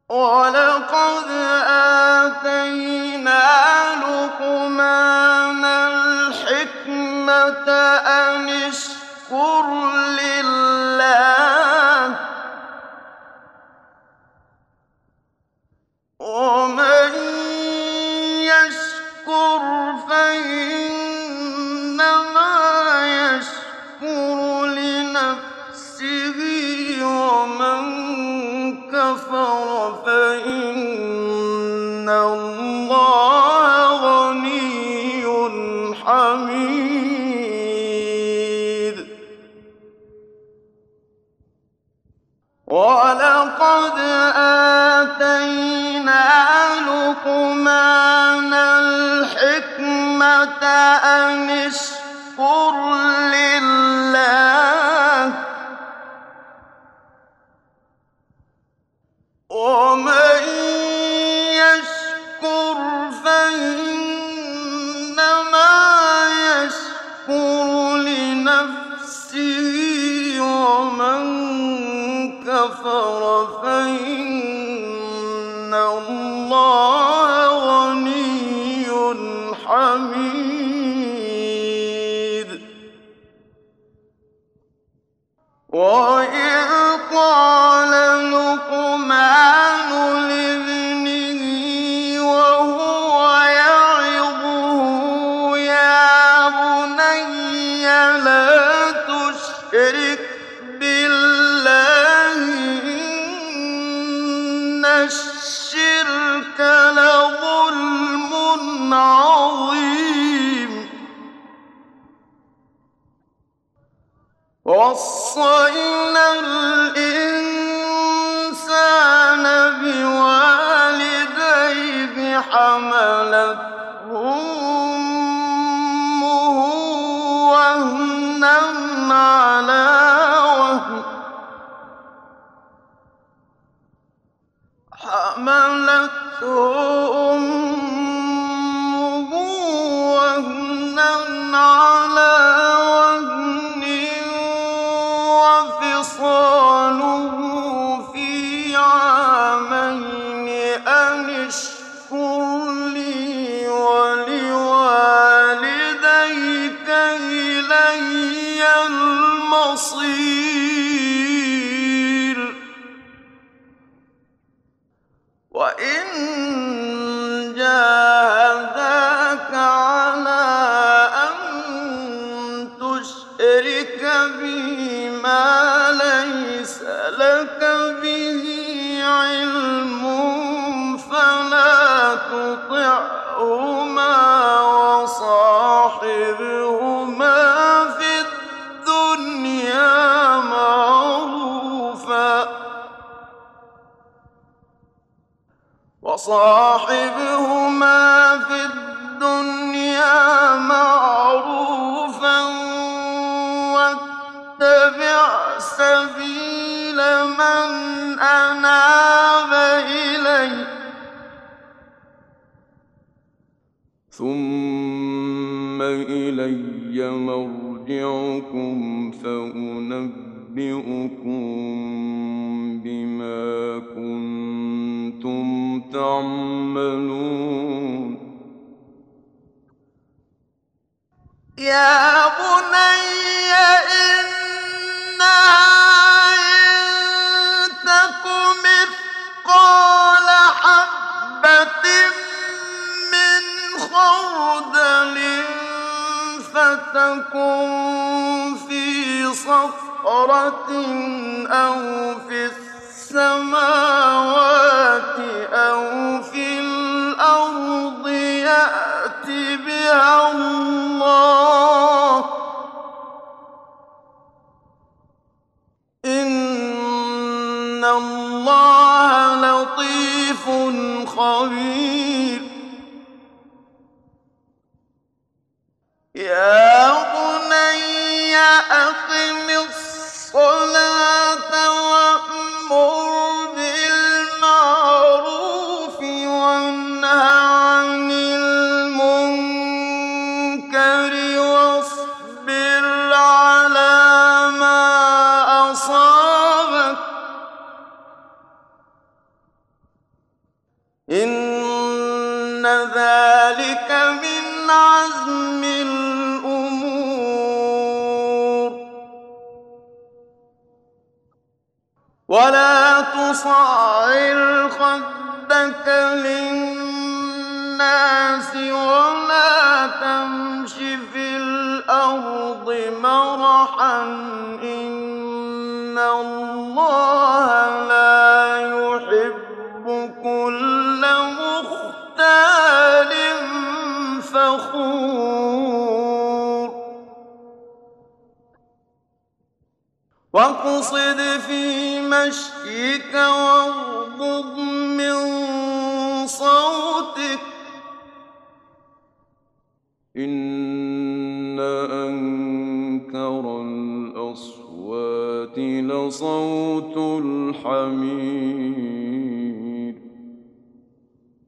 وَلَقَدْ آتَيْنَا لُقْمَانَ الْحِكْمَةَ أَنِ اشْكُرْ لِلَّهِ ۚ وَمَن يَشْكُرْ فَإِنَّمَا يَشْكُرُ لِنَفْسِهِ ۖ وَمَن كَفَرَ فَإِنَّ اللَّهَ غَنِيٌّ حَمِيدٌ. وَلَقَدْ آتَيْنَا لُقْمَانَ الْحِكْمَةَ أَنِ اشْكُرْ لِلَّهِ ۚ وَمَن يَشْكُرْ فَإِنَّمَا يَشْكُرُ لِنَفْسِهِ ۖ وَمَن كَفَرَ فَإِنَّ اللَّهَ غَنِيٌّ حَمِيدٌ. وَإِذْ قَالَ لُقْمَانُ لِابْنِهِ وَهُوَ يَعِظُهُ يَا بُنَيَّ لَا تُشْرِكْ بِاللَّهِ إِنَّ الشِّرْكَ لَظُلْمٌ عَظِيمٌ. وَوَصَّيْنَا الْإِنسَانَ بِوَالِدَيْهِ حَمَلَتْهُ أُمُّهُ وَهْنًا عَلَىٰ وَهْنٍ وَفِصَالُهُ فِي عَامَيْنِ أَنِ اشْكُرْ لِي وَلِوَالِدَيْكَ إِلَيَّ الْمَصِيرُ. وَإِن جَاهَدَاكَ عَلَىٰ أَن تُشْرِكَ بِي مَا لَيْسَ لَكَ بِهِ عِلْمٌ فَلَا تُطِعْهُمَا ۖ وَصَاحِبْهُمَا فِي الدُّنْيَا مَعْرُوفًا وَاتَّبِعْ سَبِيلَ مَنْ أَنَابَ إِلَيَّ ۚ ثُمَّ إِلَيَّ مَرْجِعُكُمْ فَأُنَبِّئُكُم بِمَا كُنتُمْ تَعْمَلُونَ. يَا بُنَيَّ إِنَّهَا إِن تَكُ مِثْقَالَ حَبَّةٍ مِّنْ خَرْدَلٍ فَتَكُن فِي صَخْرَةٍ أَوْ فِي السَّمَاوَاتِ أَوْ فِي الْأَرْضِ يَأْتِ بِهَا اللَّهُ ۚ إِنَّ اللَّهَ لَطِيفٌ خَبِيرٌ. يَا بُنَيَّ أَقِمِ الصَّلَاةَ وَأْمُرْ بِالْمَعْرُوفِ وَانْهَ عَنِ الْمُنكَرِ وَاصْبِرْ عَلَىٰ مَا أَصَابَكَ ۖ ذلك من عزم الأمور ولا تصعر خدك للناس ولا تمش في الأرض مرحا إن الله لا يحب كل مختال فخور واقصد في مشيك واغضض من صوتك إن أنكر الأصوات لصوت الحمير